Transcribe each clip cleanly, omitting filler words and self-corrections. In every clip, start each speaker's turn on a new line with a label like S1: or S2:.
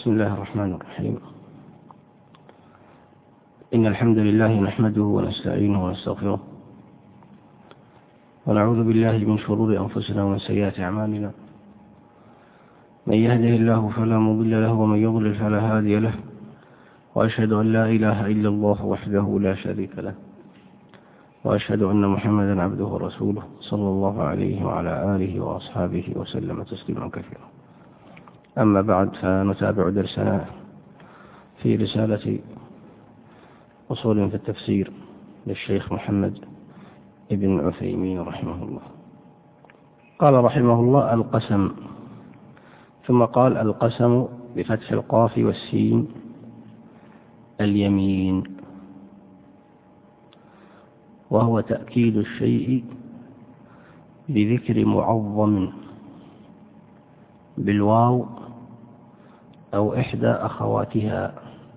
S1: بسم الله الرحمن الرحيم. إن الحمد لله نحمده ونستعينه ونستغفره ونعوذ بالله من شرور أنفسنا ومن سيئات أعمالنا. من يهده الله فلا مضل له ومن يضلل فلا هادي له، وأشهد أن لا إله إلا الله وحده لا شريك له، وأشهد أن محمدا عبده ورسوله صلى الله عليه وعلى آله وأصحابه وسلم تسليما كثيرا. أما بعد، فنتابع درسنا في رسالة أصول في التفسير للشيخ محمد ابن عثيمين رحمه الله. قال رحمه الله: القسم. ثم قال: القسم بفتح القاف والسين اليمين، وهو تأكيد الشيء بذكر معظم بالواو أو إحدى أخواتها.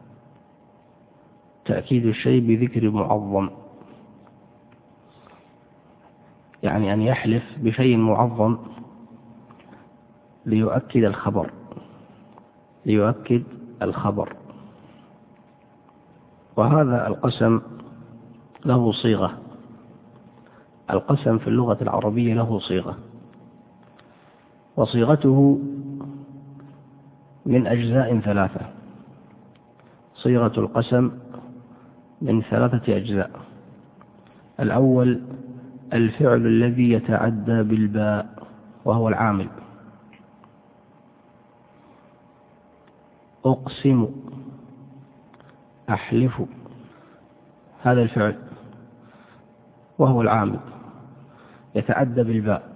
S1: تأكيد الشيء بذكر معظم، يعني أن يحلف بشيء معظم ليؤكد الخبر. وهذا القسم له صيغة. القسم في اللغة العربية له صيغة، وصيغته من أجزاء ثلاثة. صيغة القسم من 3 أجزاء. الأول الفعل الذي يتعدى بالباء، وهو العامل. أقسم، أحلف، هذا الفعل وهو العامل يتعدى بالباء.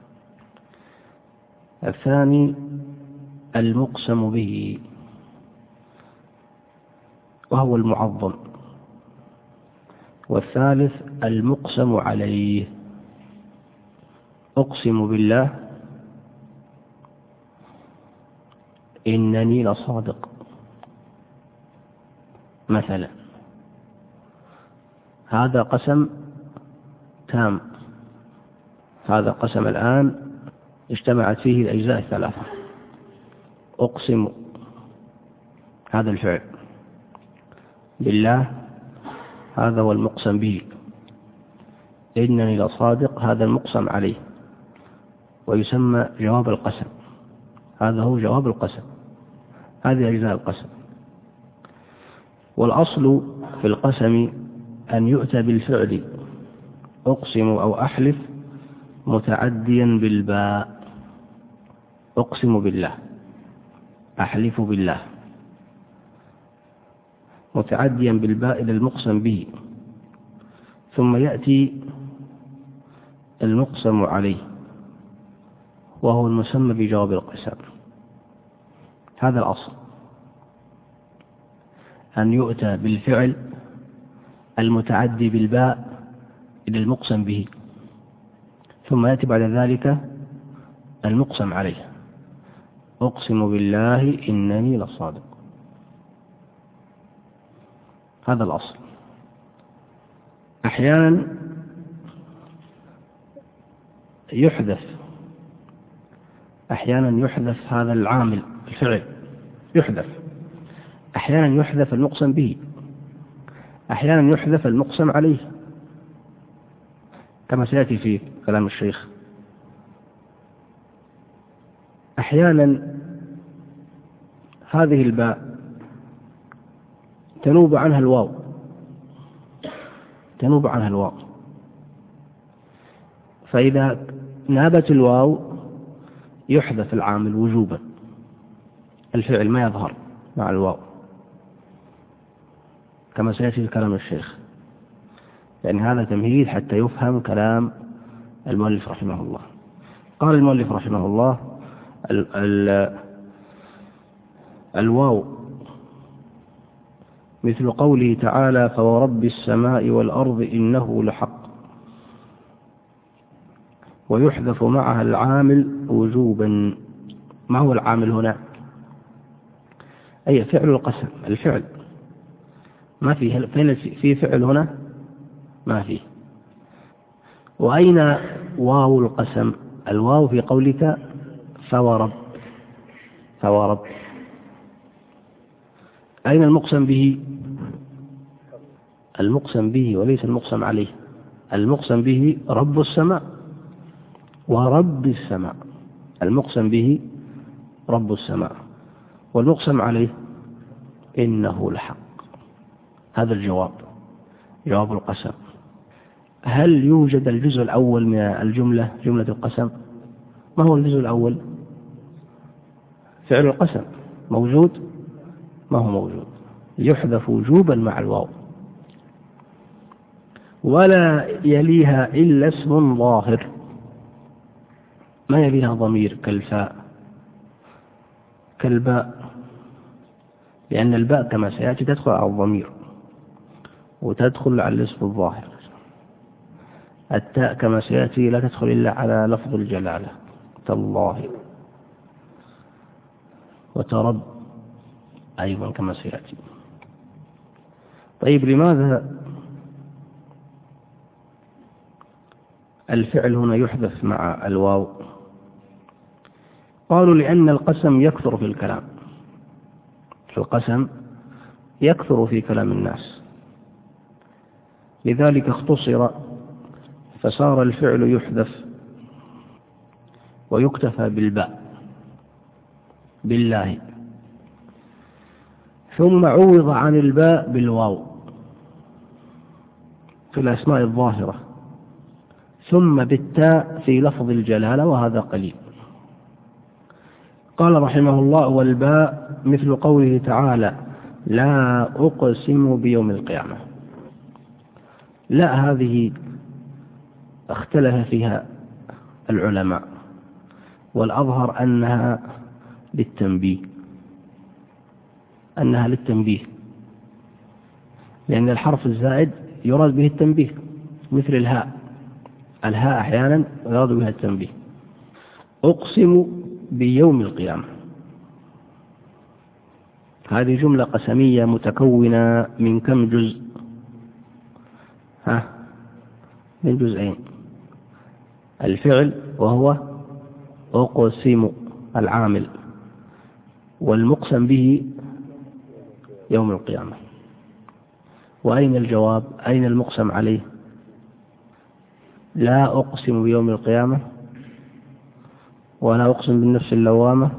S1: الثاني المقسم به، وهو المعظم. والثالث المقسم عليه. أقسم بالله إنني لصادق مثلا، هذا قسم تام. هذا قسم الآن اجتمعت فيه الأجزاء الثلاثة. أقسم، هذا الفعل، بالله، هذا هو المقسم به، إنني لصادق، هذا المقسم عليه، ويسمى جواب القسم. هذا هو جواب القسم. هذه أجزاء القسم. والأصل في القسم أن يؤتى بالفعل أقسم أو أحلف متعديا بالباء. أقسم بالله، أحلف بالله، متعديا بالباء إلى المقسم به، ثم يأتي المقسم عليه، وهو المسمى بجواب القسم. هذا الأصل، أن يؤتى بالفعل المتعدي بالباء إلى المقسم به، ثم يأتي بعد ذلك المقسم عليه. أقسم بالله إنني لصادق، هذا الأصل. أحيانا يحذف هذا العامل، الفعل يحذف. أحيانا يحذف المقسم به، أحيانا يحذف المقسم عليه، كما سيأتي في كلام الشيخ. أحيانا هذه الباء تنوب عنها الواو، فإذا نابت الواو يحذف العامل وجوبا، الفعل ما يظهر مع الواو، كما سيأتي في كلام الشيخ، لأن هذا تمهيد حتى يفهم كلام المؤلف رحمه الله. قال المؤلف رحمه الله: الواو مثل قوله تعالى: فورب السماء والأرض إنه لحق، ويحذف معها العامل وجوبا. ما هو العامل هنا؟ أي فعل القسم، الفعل. ما فيه في فعل هنا، ما فيه. وأين واو القسم؟ الواو في قولك فورب، أين المقسم به؟ المقسم به وليس المقسم عليه. المقسم به رب السماء ورب السماء. المقسم به رب السماء، والمقسم عليه إنه لحق. هذا الجواب، جواب القسم. هل يوجد الجزء الأول من الجملة، جملة القسم؟ ما هو الجزء الأول؟ فعل القسم موجود؟ ما هو موجود، يحذف وجوبا مع الواو. ولا يليها إلا اسم ظاهر، ما يليها ضمير كالفاء كالباء، لأن الباء كما سيأتي تدخل على الضمير وتدخل على الاسم الظاهر. التاء كما سيأتي لا تدخل إلا على لفظ الجلالة، تالله وترب أيضا كما سيأتي. طيب، لماذا الفعل هنا يحذف مع الواو؟ قالوا لأن القسم يكثر في الكلام، القسم يكثر في كلام الناس، لذلك اختصر فصار الفعل يحذف ويكتفى بالباء، بالله، ثم عوض عن الباء بالواو في الأسماء الظاهرة، ثم بالتاء في لفظ الجلالة، وهذا قليل. قال رحمه الله: والباء مثل قوله تعالى: لا أقسم بيوم القيامة. لا هذه اختلف فيها العلماء، والأظهر أنها للتنبيه، لأن الحرف الزائد يراد به التنبيه، مثل الهاء أحيانا يراد بها التنبيه. أقسم بيوم القيامة، هذه جملة قسمية متكونة من كم جزء؟ من جزئين: الفعل وهو أقسم العامل، والمقسم به يوم القيامة. وأين الجواب؟ أين المقسم عليه؟ لا أقسم بيوم القيامة، ولا أقسم بالنفس اللوامة،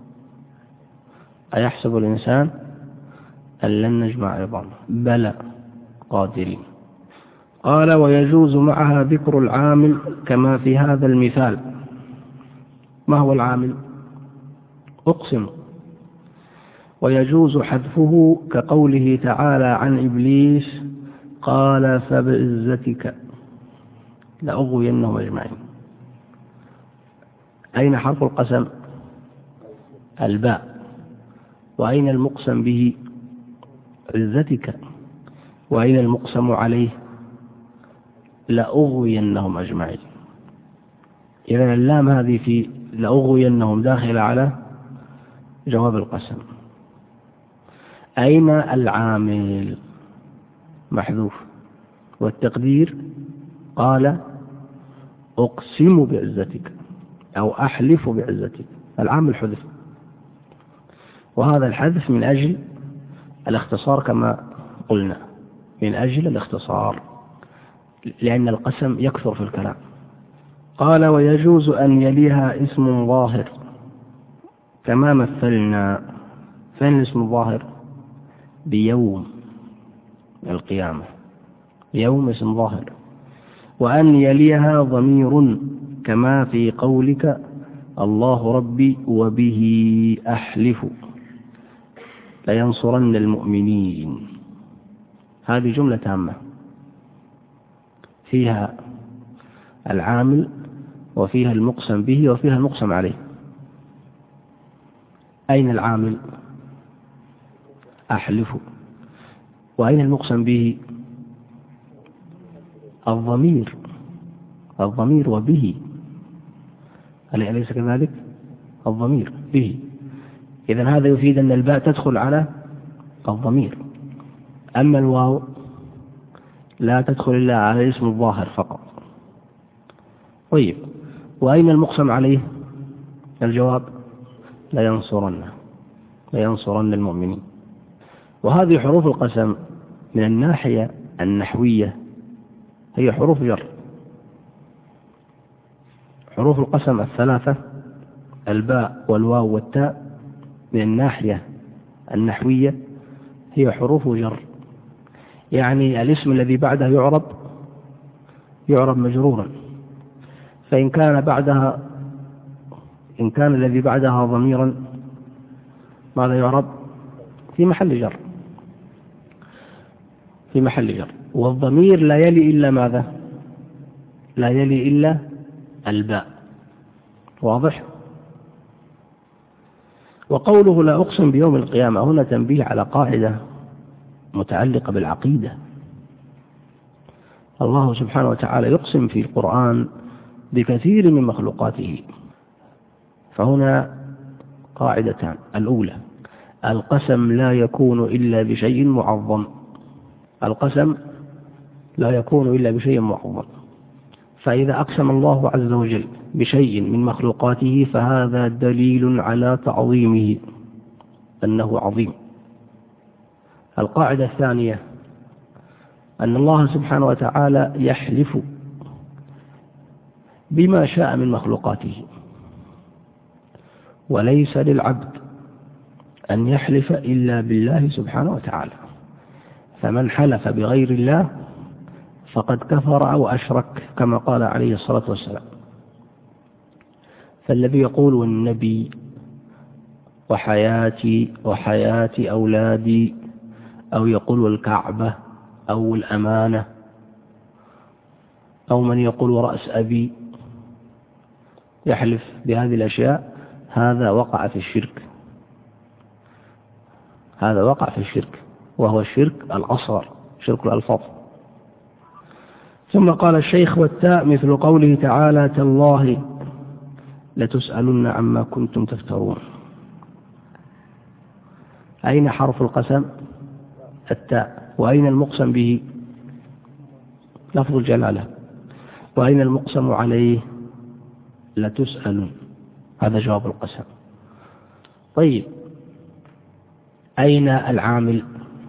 S1: أيحسب الإنسان أن لن نجمع عظامه؟ بلى قادرين. قال: ويجوز معها ذكر العامل كما في هذا المثال. ما هو العامل؟ أقسم. ويجوز حذفه كقوله تعالى عن إبليس: قال فبعزتك لأغوينهم أجمعين. أين حرف القسم؟ الباء. وأين المقسم به؟ عزتك. وأين المقسم عليه؟ لأغوينهم أجمعين. إذن اللام هذه في لأغوينهم داخل على جواب القسم. أين العامل؟ محذوف، والتقدير قال أقسم بعزتك أو أحلف بعزتك، العامل حذف، وهذا الحذف من أجل الاختصار كما قلنا، من أجل الاختصار، لأن القسم يكثر في الكلام. قال: ويجوز أن يليها اسم ظاهر كما مثلنا. فين الاسم الظاهر؟ بيوم القيامة، يوم اسم ظاهر. وأن يليها ضمير كما في قولك: الله ربي وبه أحلف لينصرن المؤمنين. هذه جملة تامة فيها العامل وفيها المقسم به وفيها المقسم عليه. أين العامل؟ أحلف. وأين المقسم به؟ الضمير وبه، أليس كذلك؟ الضمير به. إذن هذا يفيد أن الباء تدخل على الضمير، أما الواو لا تدخل إلا على الاسم الظاهر فقط. طيب، وأين المقسم عليه؟ الجواب: لينصرن المؤمنين. وهذه حروف القسم من الناحية النحوية هي حروف جر. حروف القسم الثلاثة الباء والواو والتاء من الناحية النحوية هي حروف جر، يعني الاسم الذي بعده يعرب مجرورا، فإن كان الذي بعدها ضميرا ماذا يعرب؟ في محل جر. والضمير لا يلي إلا ماذا؟ لا يلي إلا الباء. واضح؟ وقوله لا أقسم بيوم القيامة هنا تنبيه على قاعدة متعلقة بالعقيدة. الله سبحانه وتعالى يقسم في القرآن بكثير من مخلوقاته، فهنا قاعدتان: الأولى القسم لا يكون إلا بشيء معظم، القسم لا يكون إلا بشيء معظم، فإذا أقسم الله عز وجل بشيء من مخلوقاته فهذا دليل على تعظيمه أنه عظيم. القاعدة الثانية أن الله سبحانه وتعالى يحلف بما شاء من مخلوقاته، وليس للعبد أن يحلف إلا بالله سبحانه وتعالى، فمن حلف بغير الله فقد كفر أو أشرك كما قال عليه الصلاة والسلام. فالذي يقول والنبي وحياتي وحياة أولادي، أو يقول والكعبة أو الأمانة، أو من يقول ورأس أبي، يحلف بهذه الأشياء، هذا وقع في الشرك، وهو الشرك الأصغر، شرك الألفاظ. ثم قال الشيخ: والتاء مثل قوله تعالى: تالله لتسألن عما كنتم تفترون. أين حرف القسم؟ التاء. وأين المقسم به؟ لفظ الجلالة. وأين المقسم عليه؟ لتسألن. هذا جواب القسم. طيب، أين العامل؟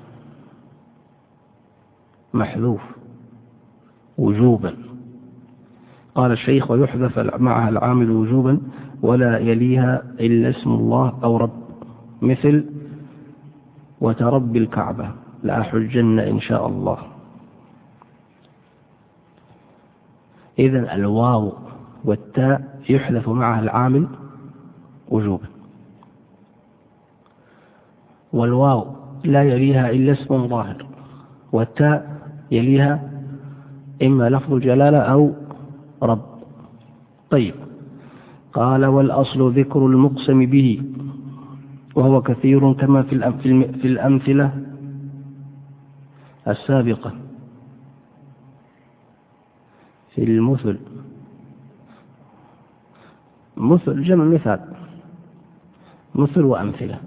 S1: محذوف وجوبا. قال الشيخ: ويحذف معها العامل وجوبا ولا يليها إلا اسم الله أو رب، مثل وترب الكعبة لأحجن إن شاء الله. إذن الواو والتاء يحذف معها العامل وجوبا، والواو لا يليها إلا اسم ظاهر، والتاء يليها إما لفظ الجلالة أو رب. طيب، قال: والأصل ذكر المقسم به، وهو كثير كما في الأمثلة السابقة. في المثل، مثل جمع مثال، مثل وأمثلة.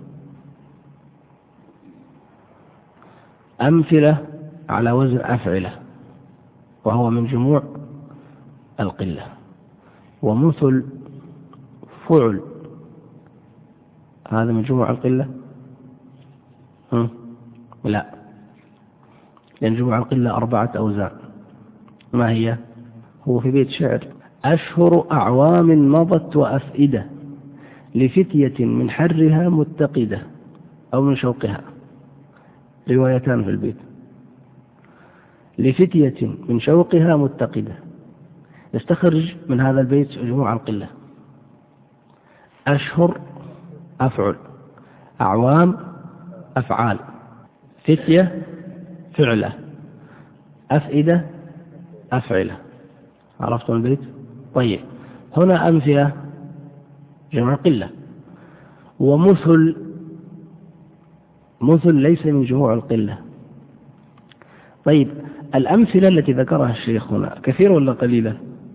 S1: أمثلة على وزن أفعلة، وهو من جموع القلة. ومثل فعل، هذا من جموع القلة؟ لا، لأن جموع القلة 4 أوزان. ما هي؟ هو في بيت شعر: أشهر أعوام مضت وأفئدة لفتية من حرها متقدة، أو من شوقها، روايتان في البيت. لفتية من شوقها متقدة، يستخرج من هذا البيت جموع القلة. أشهر أفعل، أعوام أفعال، فتية فعلة، أفئدة أفعلة. عرفتم البيت؟ طيب، هنا أمثلة جمع قلة. ومثل ليس من جموع القلة. طيب، الأمثلة التي ذكرها الشيخ هنا كثيرة ولا قليلة؟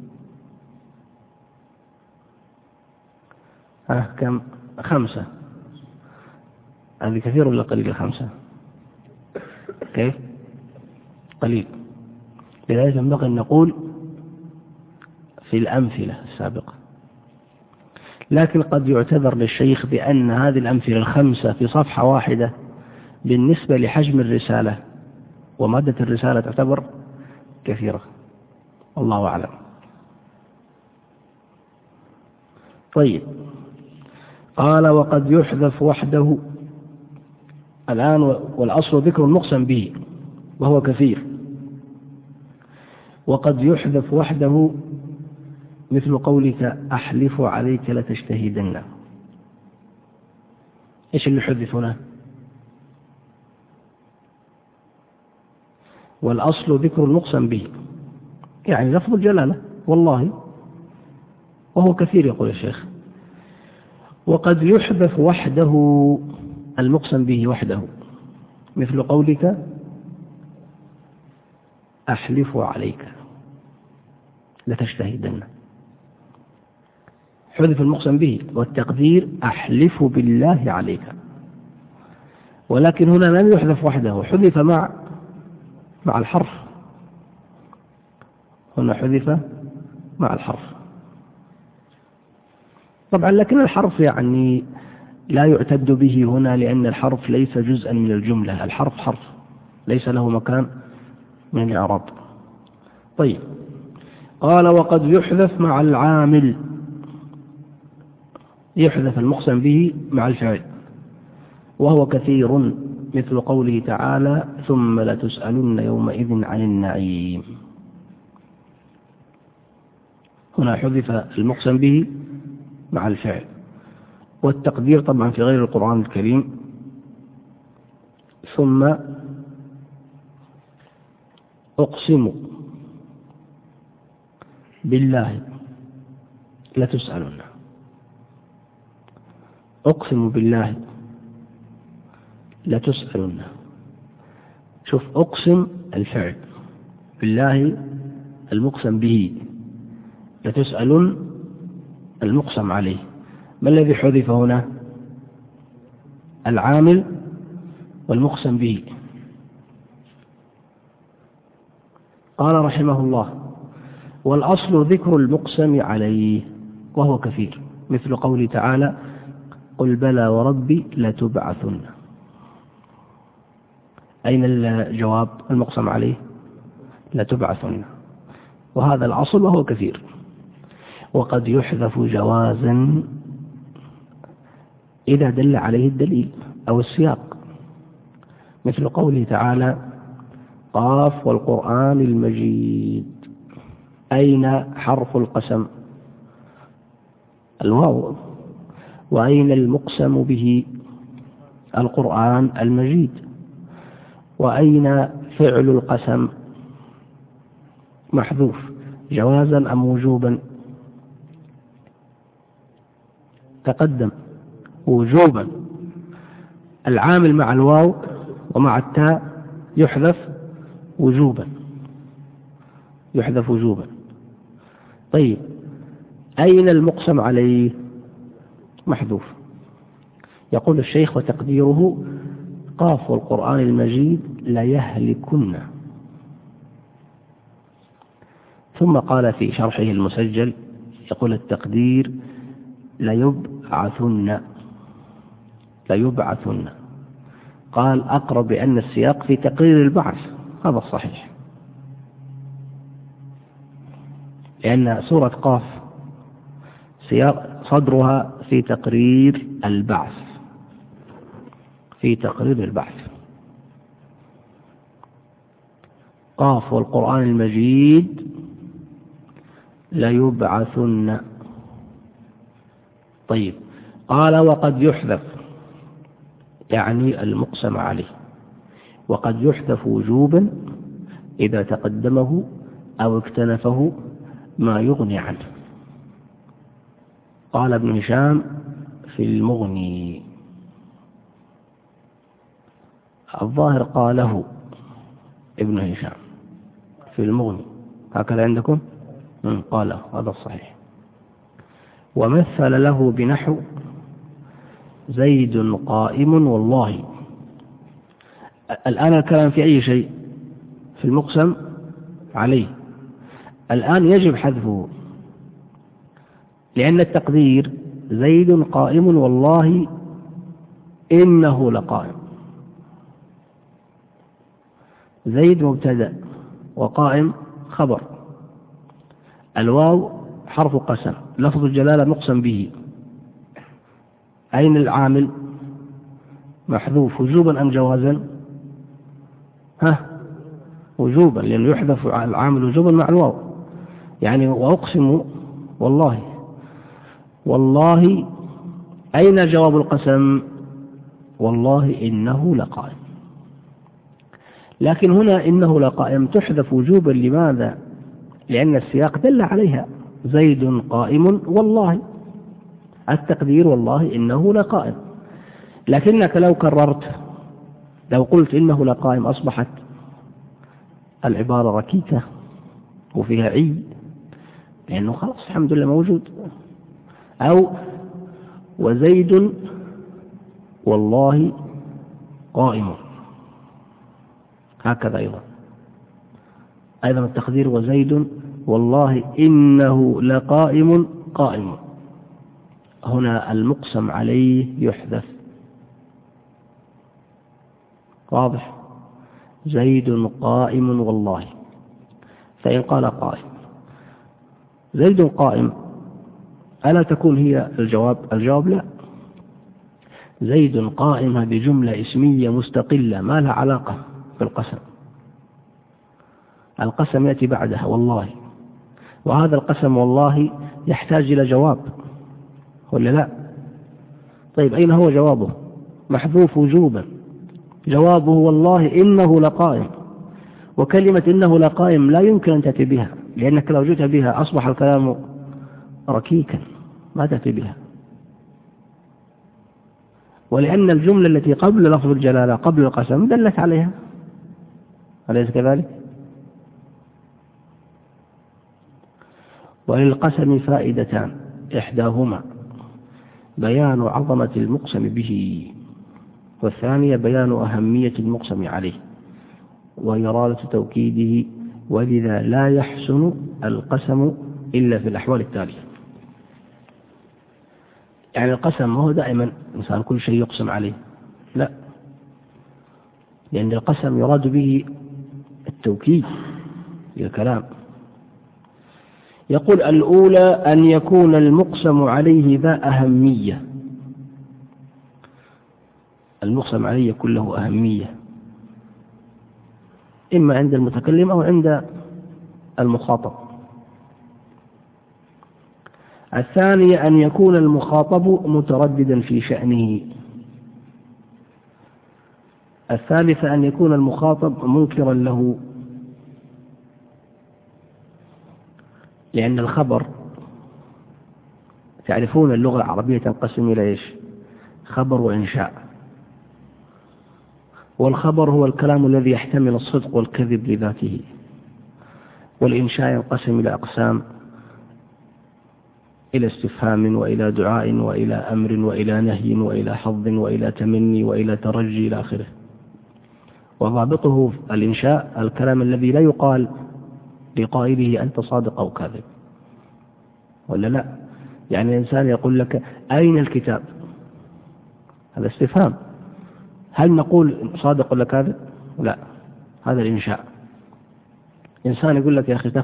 S1: كم؟ 5. هذه كثير ولا قليل؟ 5. كيف؟ قليل. لذلك ينبغي أن نقول في الأمثلة السابقة. لكن قد يعتذر للشيخ بأن هذه الأمثلة 5 في صفحة واحدة بالنسبة لحجم الرسالة ومادة الرسالة تعتبر كثيرة، والله أعلم. طيب، قال وقد يحذف وحده الآن، والأصل ذكر المقسم به وهو كثير. وقد يحذف وحده مثل قولك أحلف عليك لتجتهدن. إيش اللي حذف هنا؟ والأصل ذكر المقسم به، يعني لفظ الجلالة والله، وهو كثير يقول الشيخ. وقد يحذف وحده المقسم به وحده مثل قولك أحلف عليك لتجتهدن، حذف المقسم به والتقدير أحلف بالله عليك. ولكن هنا لم يحذف وحده، حذف مع الحرف. هنا حذف مع الحرف طبعا، لكن الحرف يعني لا يعتد به هنا، لأن الحرف ليس جزءا من الجملة، الحرف حرف ليس له مكان من الإعراب. طيب، قال وقد يحذف مع العامل، يحذف المقسم به مع الفعل وهو كثير مثل قوله تعالى ثم لتسألن يومئذ عن النعيم. هنا حذف المقسم به مع الفعل، والتقدير طبعا في غير القرآن الكريم ثم أقسم بالله لتسألن، أقسم بالله لتسألن. شوف، أقسم الفعل، بالله المقسم به، لتسألن المقسم عليه. ما الذي حذف هنا؟ العامل والمقسم به. قال رحمه الله والأصل ذكر المقسم عليه وهو كثير مثل قوله تعالى قل بلى وربي لتبعثن. أين الجواب؟ المقسم عليه لتبعثن، وهذا الأصل وهو كثير. وقد يحذف جوازا إذا دل عليه الدليل أو السياق، مثل قوله تعالى قاف والقرآن المجيد. أين حرف القسم؟ الواو. وأين المقسم به؟ القرآن المجيد. وأين فعل القسم؟ محذوف. جوازا أم وجوبا؟ تقدم وجوبا. العامل مع الواو ومع التاء يحذف وجوبا، يحذف وجوبا. طيب، أين المقسم عليه؟ محذوف. يقول الشيخ وتقديره قاف والقرآن المجيد ليهلكن. ثم قال في شرحه المسجل يقول التقدير ليبعثن، ليبعثن. قال أقرب بأن السياق في تقرير البعث، هذا الصحيح، لأن سورة قاف سياق صدرها في تقرير البعث، في تقرير البعث. قاف والقرآن المجيد ليبعثن. طيب، قال وقد يحذف يعني المقسم عليه، وقد يحذف وجوبا إذا تقدمه أو اكتنفه ما يغني عنه. قال ابن هشام في المغني، الظاهر قاله ابن هشام في المغني، هكذا عندكم؟ قاله، هذا الصحيح. ومثل له بنحو زيد قائم والله. الآن الكلام في أي شيء؟ في المقسم عليه. الآن يجب حذفه، لأن التقدير زيد قائم والله إنه لقائم. زيد مبتدأ وقائم خبر. الواو حرف قسم، لفظ الجلالة مقسم به. أين العامل؟ محذوف وجوبا أم جوازا؟ وجوبا، لأنه يحذف العامل وجوبا مع الواو. يعني وأقسم والله. والله أين جواب القسم؟ والله إنه لقائم. لكن هنا إنه لقائم تحذف وجوبا. لماذا؟ لأن السياق دل عليها. زيد قائم والله، التقدير والله إنه لقائم. لكنك لو كررت، لو قلت إنه لقائم، أصبحت العبارة ركيكة وفيها عي، لأنه خلاص الحمد لله موجود. أو وزيد والله قائم، هكذا أيضا التقدير وزيد والله إنه لقائم قائم. هنا المقسم عليه يحذف. واضح؟ زيد قائم والله. فإن قال قائم زيد قائم، ألا تكون هي الجواب؟ الجواب لا. زيد قائم هذه جملة اسمية مستقلة ما لها علاقة بالقسم. القسم يأتي بعدها والله، وهذا القسم والله يحتاج إلى جواب ولا لا؟ طيب أين هو جوابه؟ محذوف وجوبا. جوابه والله إنه لقائم. وكلمة إنه لقائم لا يمكن أن تأتي بها، لأنك لو جئت بها أصبح الكلام ركيكا، ما تأتي بها. ولأن الجملة التي قبل لفظ الجلالة قبل القسم دلت عليها، أليس كذلك؟ وللقسم فائدتان، إحداهما بيان عظمة المقسم به، والثانية بيان أهمية المقسم عليه وإرادة توكيده، ولذا لا يحسن القسم إلا في الأحوال التالية. يعني القسم ما هو دائما إنسان كل شيء يقسم عليه، لا، لأن القسم يراد به التوكيد للكلام. يقول الأولى أن يكون المقسم عليه ذا أهمية، المقسم عليه يكون له أهمية إما عند المتكلم أو عند المخاطب. الثانية أن يكون المخاطب مترددا في شأنه. الثالثة أن يكون المخاطب منكرا له، لأن الخبر تعرفون اللغة العربية تنقسم إلى إيش؟ خبر وإنشاء. والخبر هو الكلام الذي يحتمل الصدق والكذب لذاته، والإنشاء ينقسم إلى أقسام، إلى استفهام وإلى دعاء وإلى أمر وإلى نهي وإلى حظ وإلى تمني وإلى ترجي إلى آخره. وضابطه الإنشاء الكلام الذي لا يقال لقائله أنت صادق أو كاذب، ولا لا؟ يعني الإنسان يقول لك أين الكتاب؟ هذا استفهام، هل نقول صادق ولا كاذب؟ لا، هذا الإنشاء. إنسان يقول لك يا أخي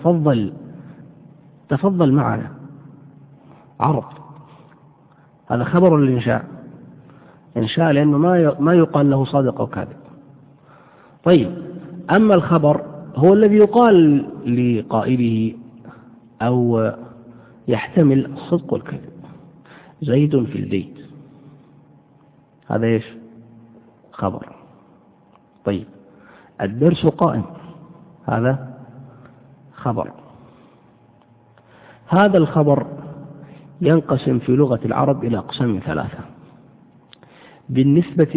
S1: تفضل معنا، عرض، هذا خبر الإنشاء، إنشاء، لأنه ما يقال له صادق أو كاذب. طيب، أما الخبر هو الذي يقال لقائله أو يحتمل الصدق والكذب. زيد في البيت، هذا إيش؟ خبر. طيب، الدرس قائم، هذا خبر. هذا الخبر ينقسم في لغة العرب إلى أقسام ثلاثة. بالنسبة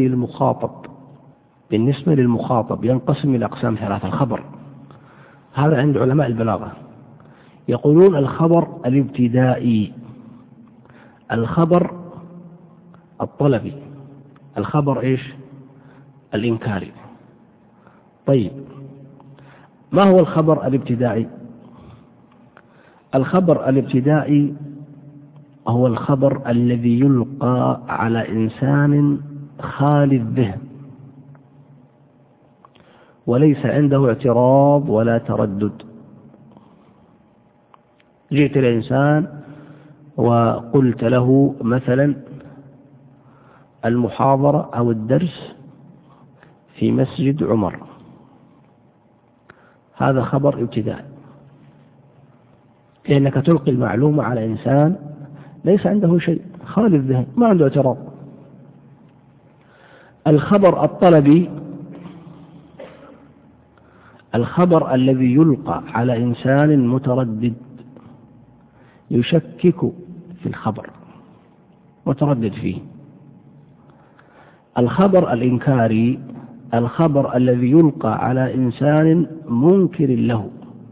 S1: للمخاطب ينقسم إلى أقسام ثلاثة. الخبر هذا عند علماء البلاغة يقولون الخبر الابتدائي، الخبر الطلبي، الخبر إيش؟ الإنكاري. طيب، ما هو الخبر الابتدائي؟ الخبر الابتدائي هو الخبر الذي يلقى على إنسان خالي الذهن، وليس عنده اعتراض ولا تردد. جئت الإنسان وقلت له مثلا المحاضرة أو الدرس في مسجد عمر، هذا خبر ابتدائي، لأنك تلقي المعلومة على إنسان ليس عنده شيء، خالي الذهن، ما عنده اعتراض. الخبر الطلبي، الخبر الذي يلقى على إنسان متردد يشكك في الخبر، متردد فيه. الخبر الإنكاري الخبر الذي يلقى على إنسان منكر له،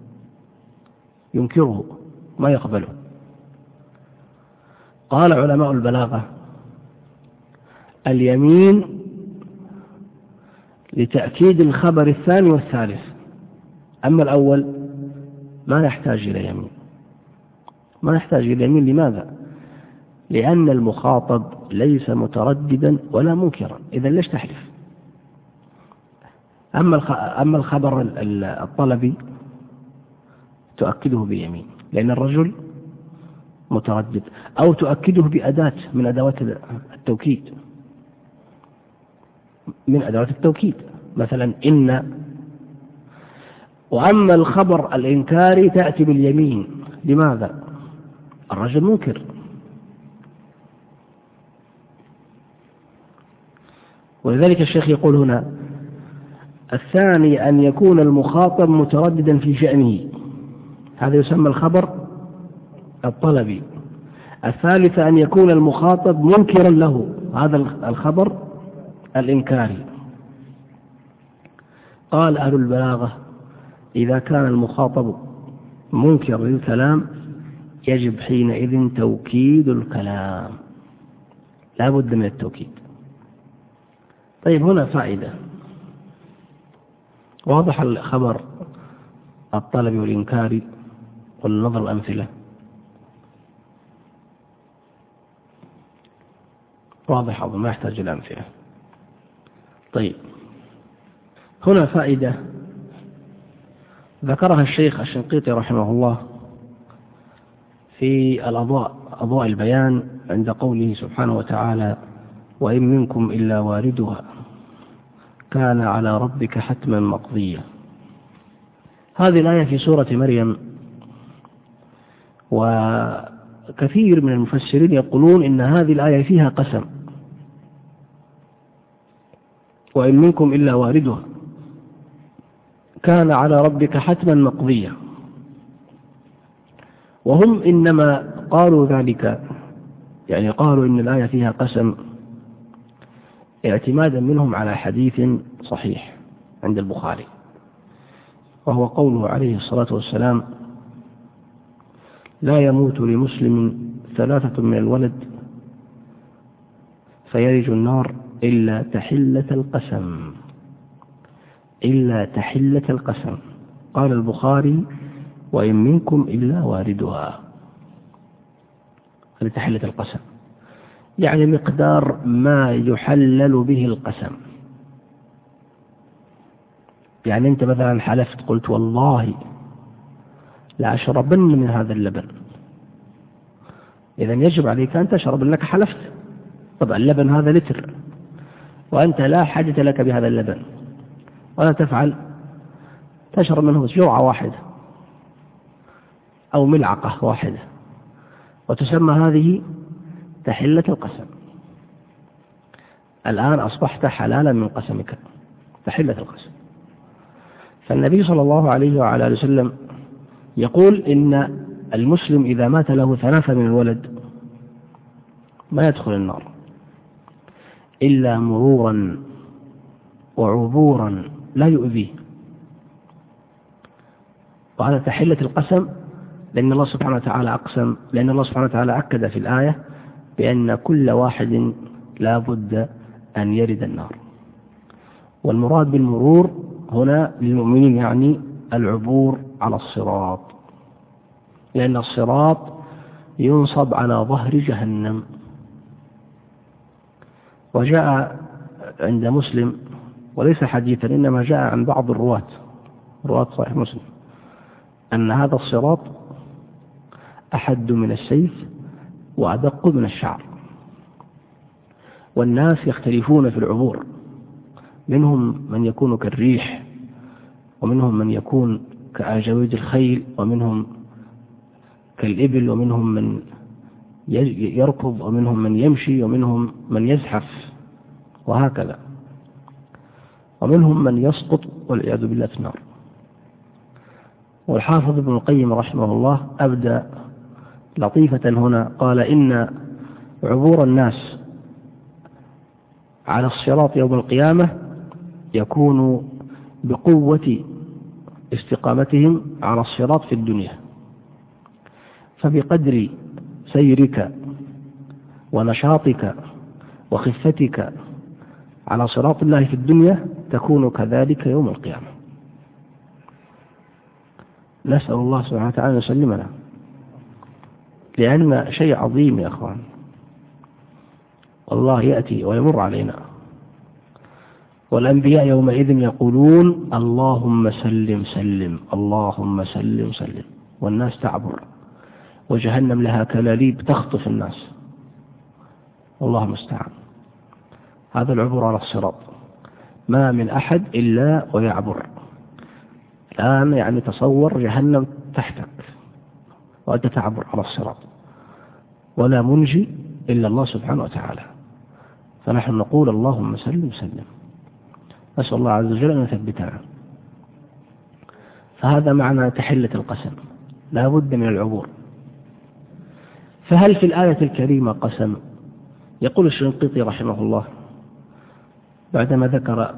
S1: ينكره ما يقبله. قال علماء البلاغة: اليمين لتأكيد الخبر الثاني والثالث، أما الأول ما يحتاج إلى يمين، ما يحتاج إلى يمين. لماذا؟ لأن المخاطب ليس مترددا ولا منكرا، إذا ليش تحلف؟ أما الخبر الطلبي تؤكده بيمين، لأن الرجل متردد، أو تؤكده بأداة من أدوات التوكيد، من أدوات التوكيد، مثلا إن. وأما الخبر الإنكاري تأتي باليمين. لماذا؟ الرجل منكر. ولذلك الشيخ يقول هنا: الثاني أن يكون المخاطب مترددا في شأنه، هذا يسمى الخبر الطلبي. الثالث أن يكون المخاطب منكرا له، هذا الخبر الإنكاري. قال أهل البلاغة: إذا كان المخاطب منكر للكلام يجب حينئذ توكيد الكلام، لا بد من التوكيد. طيب، هنا فائدة واضح الخبر الطلبي والإنكاري والنظر الأمثلة واضح، ما يحتاج إلى أمثلة. طيب، هنا فائدة ذكرها الشيخ الشنقيطي رحمه الله في أضواء البيان عند قوله سبحانه وتعالى: وإن منكم إلا واردها كان على ربك حتما مقضيا. هذه الآية في سورة مريم، وكثير من المفسرين يقولون إن هذه الآية فيها قسم، وإن منكم إلا واردها كان على ربك حتما مقضيا. وهم إنما قالوا ذلك، يعني قالوا إن الآية فيها قسم اعتمادا منهم على حديث صحيح عند البخاري، وهو قوله عليه الصلاة والسلام: لا يموت لمسلم 3 من الولد فيلج النار إلا تحلة القسم، إلا تحلة القسم. قال البخاري: وإن منكم إلا واردها. هذه تحلة القسم، يعني مقدار ما يحلل به القسم. يعني أنت مثلا حلفت، قلت والله لأشربن من هذا اللبن، إذن يجب عليك أن تشرب، لأنك حلفت. طبعا اللبن هذا لتر، وأنت لا حاجة لك بهذا اللبن، ولا تفعل، تشرب منه جرعة واحدة أو ملعقة واحدة، وتسمى هذه تحلة القسم. الآن أصبحت حلالا من قسمك، تحلة القسم. فالنبي صلى الله عليه وعلى آله وسلم يقول إن المسلم إذا مات له 3 من الولد ما يدخل النار إلا مرورا وعبورا لا يؤذيه. وهذا تحلة القسم، لأن الله سبحانه وتعالى أقسم، لأن الله سبحانه وتعالى أكد في الآية بأن كل واحد لا بد أن يرد النار. والمراد بالمرور هنا للمؤمنين يعني العبور على الصراط، لأن الصراط ينصب على ظهر جهنم. وجاء عند مسلم وليس حديثا إنما جاء عن بعض رواة صحيح مسلم أن هذا الصراط أحد من السيف وأدق من الشعر، والناس يختلفون في العبور، منهم من يكون كالريح، ومنهم من يكون كأجاويد الخيل، ومنهم كالإبل، ومنهم من يركض، ومنهم من يمشي، ومنهم من يزحف، وهكذا، ومنهم من يسقط والعياذ بالله في النار. والحافظ ابن القيم رحمه الله أبدى لطيفة هنا، قال إن عبور الناس على الصراط يوم القيامة يكون بقوة استقامتهم على الصراط في الدنيا، فبقدر سيرك ونشاطك وخفتك على صراط الله في الدنيا تكون كذلك يوم القيامة. نسأل الله سبحانه وتعالى يسلمنا، لأن شيء عظيم يا أخوان، والله يأتي ويمر علينا، والأنبياء يومئذ يقولون اللهم سلم سلم، اللهم سلم سلم، والناس تعبر، وجهنم لها كلاليب تخطف الناس، والله المستعان. هذا العبور على الصراط، ما من أحد إلا ويعبر. الآن يعني تصور جهنم تحتك وأنت تعبر على الصراط، ولا منجي إلا الله سبحانه وتعالى، فنحن نقول اللهم سلم سلم، نسأل الله عز وجل أن يثبتنا. فهذا معنى تحلة القسم، لا بد من العبور. فهل في الآية الكريمة قسم؟ يقول الشنقيطي رحمه الله بعدما ذكر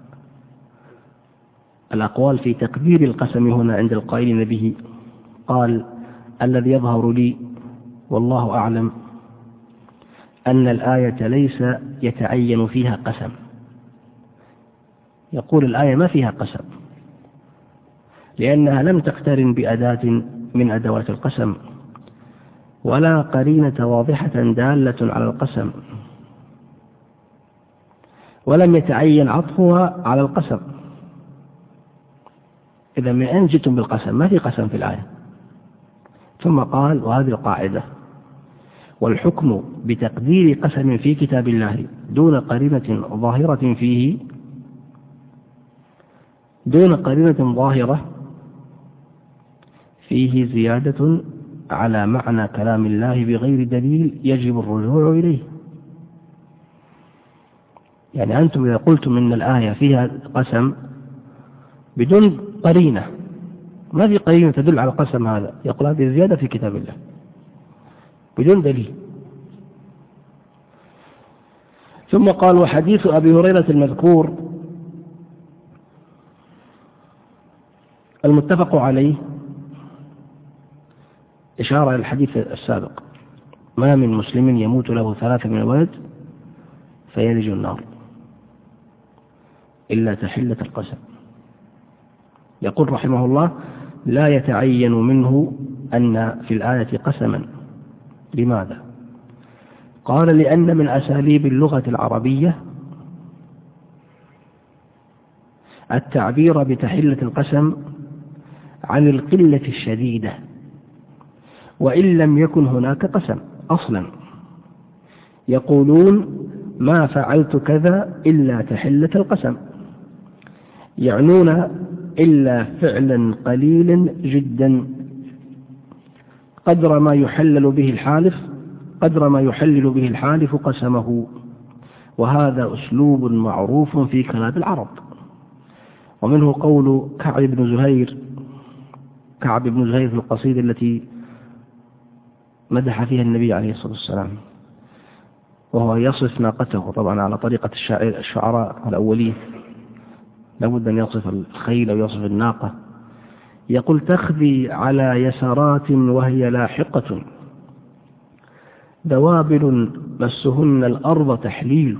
S1: الأقوال في تقدير القسم هنا عند القائلين به، قال الذي يظهر لي والله أعلم أن الآية ليس يتعين فيها قسم. يقول الآية ما فيها قسم، لأنها لم تقترن بأداة من أدوات القسم، ولا قرينة واضحة دالة على القسم، ولم يتعين عطفها على القسم. إذا من أين جئتم بالقسم؟ ما في قسم في الآية. ثم قال وهذه القاعدة: والحكم بتقدير قسم في كتاب الله دون قرينة ظاهرة فيه، دون قرينة ظاهرة فيه زيادة على معنى كلام الله بغير دليل يجب الرجوع إليه. يعني أنتم إذا قلتم إن الآية فيها قسم بدون قرينة، ما في قرينة تدل على القسم هذا، يقول هذه زيادة في كتاب الله بدون دليل. ثم قال وحديث أبي هريرة المذكور المتفق عليه إشارة إلى الحديث السابق: ما من مسلم يموت له 3 من الولد فيلج النار إلا تحلة القسم. يقول رحمه الله: لا يتعين منه أن في الآية قسما. لماذا؟ قال: لأن من أساليب اللغة العربية التعبير بتحلة القسم عن القلة الشديدة، وإن لم يكن هناك قسم أصلا. يقولون ما فعلت كذا إلا تحلة القسم، يعنون إلا فعلا قليلا جدا قدر ما يحلل به الحالف قسمه. وهذا أسلوب معروف في كلام العرب، ومنه قول كعب بن زهير في القصيدة التي مدح فيها النبي عليه الصلاة والسلام، وهو يصف ناقته طبعا على طريقة الشعراء الأولين، لابد أن يصف الخيل أو يصف الناقة. يقول: تخذي على يسارات وهي لاحقة، دوابل مسهن الأرض تحليل.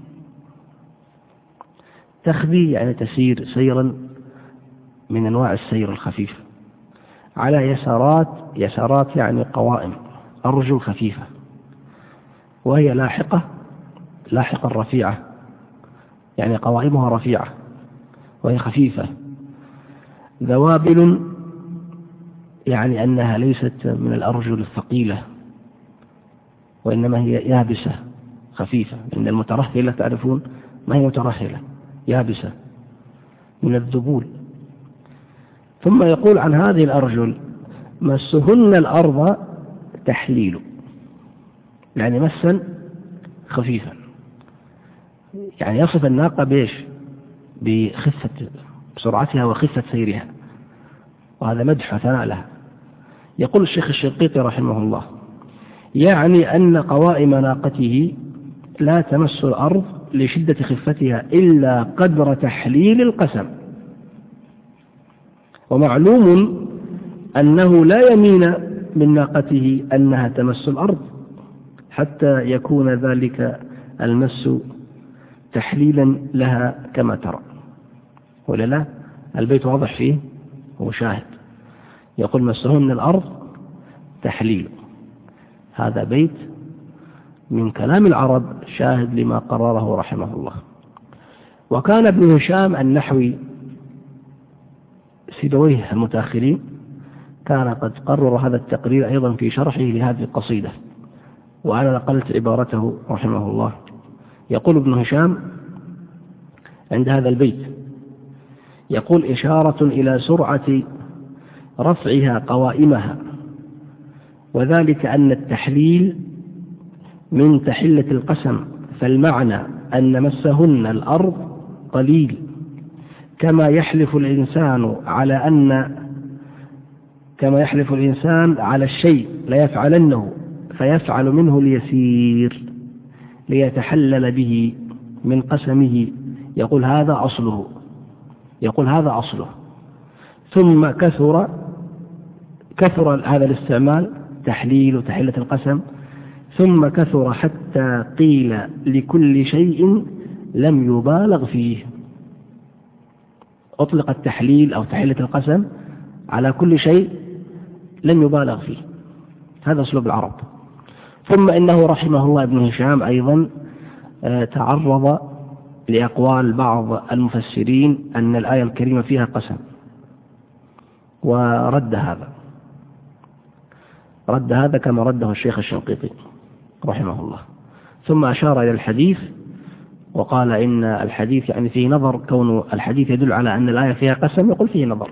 S1: تخذي يعني تسير سيرا من أنواع السير الخفيف، على يسارات يعني قوائم، أرجل خفيفة، وهي لاحقة الرفيعة يعني قوائمها رفيعة وهي خفيفة. ذوابل يعني أنها ليست من الأرجل الثقيلة، وإنما هي يابسة خفيفة. إن المترهلة تعرفون ما هي مترهلة؟ يابسة من الذبول. ثم يقول عن هذه الأرجل: مسهن الأرض تحليل، يعني مسا خفيفا. يعني يصف الناقة بإيش؟ بخفة بسرعتها وخفة سيرها، وهذا مدح وثناء لها. يقول الشيخ الشنقيطي رحمه الله: يعني أن قوائم ناقته لا تمس الأرض لشدة خفتها إلا قدر تحليل القسم. ومعلوم أنه لا يمين من ناقته أنها تمس الأرض حتى يكون ذلك المس تحليلا لها كما ترى، ولا لا؟ البيت واضح فيه وشاهد. يقول: مسهن الأرض تحليل، هذا بيت من كلام العرب شاهد لما قرره رحمه الله. وكان ابن هشام النحوي سيبويه المتأخرين كان قد قرر هذا التقرير أيضا في شرحه لهذه القصيدة، وأنا نقلت عبارته رحمه الله. يقول ابن هشام عند هذا البيت، يقول: إشارة إلى سرعة رفعها قوائمها، وذلك أن التحليل من تحلة القسم، فالمعنى أن مسهن الأرض قليل، كما يحلف الإنسان على الشيء ليفعلنه فيفعل منه اليسير ليتحلل به من قسمه. يقول هذا أصله. ثم كثر هذا الاستعمال تحليل تحلة القسم، ثم كثر حتى قيل لكل شيء لم يبالغ فيه. أطلق التحليل أو تحلة القسم على كل شيء لم يبالغ فيه. هذا أسلوب العرب. ثم إنه رحمه الله ابن هشام أيضا تعرض لأقوال بعض المفسرين أن الآية الكريمة فيها قسم، ورد هذا كما رده الشيخ الشنقيطي رحمه الله. ثم أشار إلى الحديث وقال إن الحديث يعني فيه نظر، كون الحديث يدل على أن الآية فيها قسم يقول فيه نظر.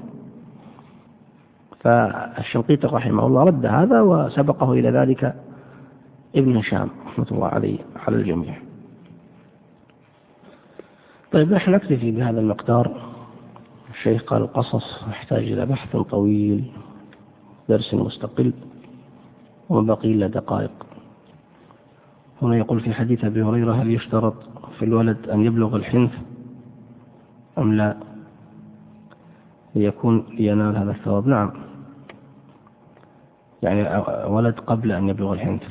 S1: فالشنقيطي رحمه الله رد هذا، وسبقه إلى ذلك ابن هشام رحمة الله عليه على الجميع. طيب نحن نكتفي بهذا المقدار. الشيخ قال: القصص يحتاج إلى بحث طويل، درس مستقل، وبقي إلا دقائق. هنا يقول في حديث أبي هريرة: هل يشترط في الولد أن يبلغ الحنث أم لا لينال هذا الثواب؟ نعم، يعني ولد قبل أن يبلغ الحنث،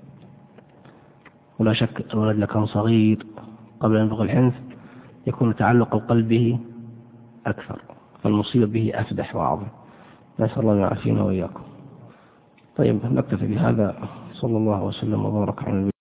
S1: ولا شك الولد لكان صغير قبل أن يبلغ الحنث يكون تعلق القلب به أكثر، فالمصيبة به أفدح وأعظم. نسأل الله يعافينا وإياكم. طيب نكتفي بهذا. صلى الله وسلم وبارك على النبي.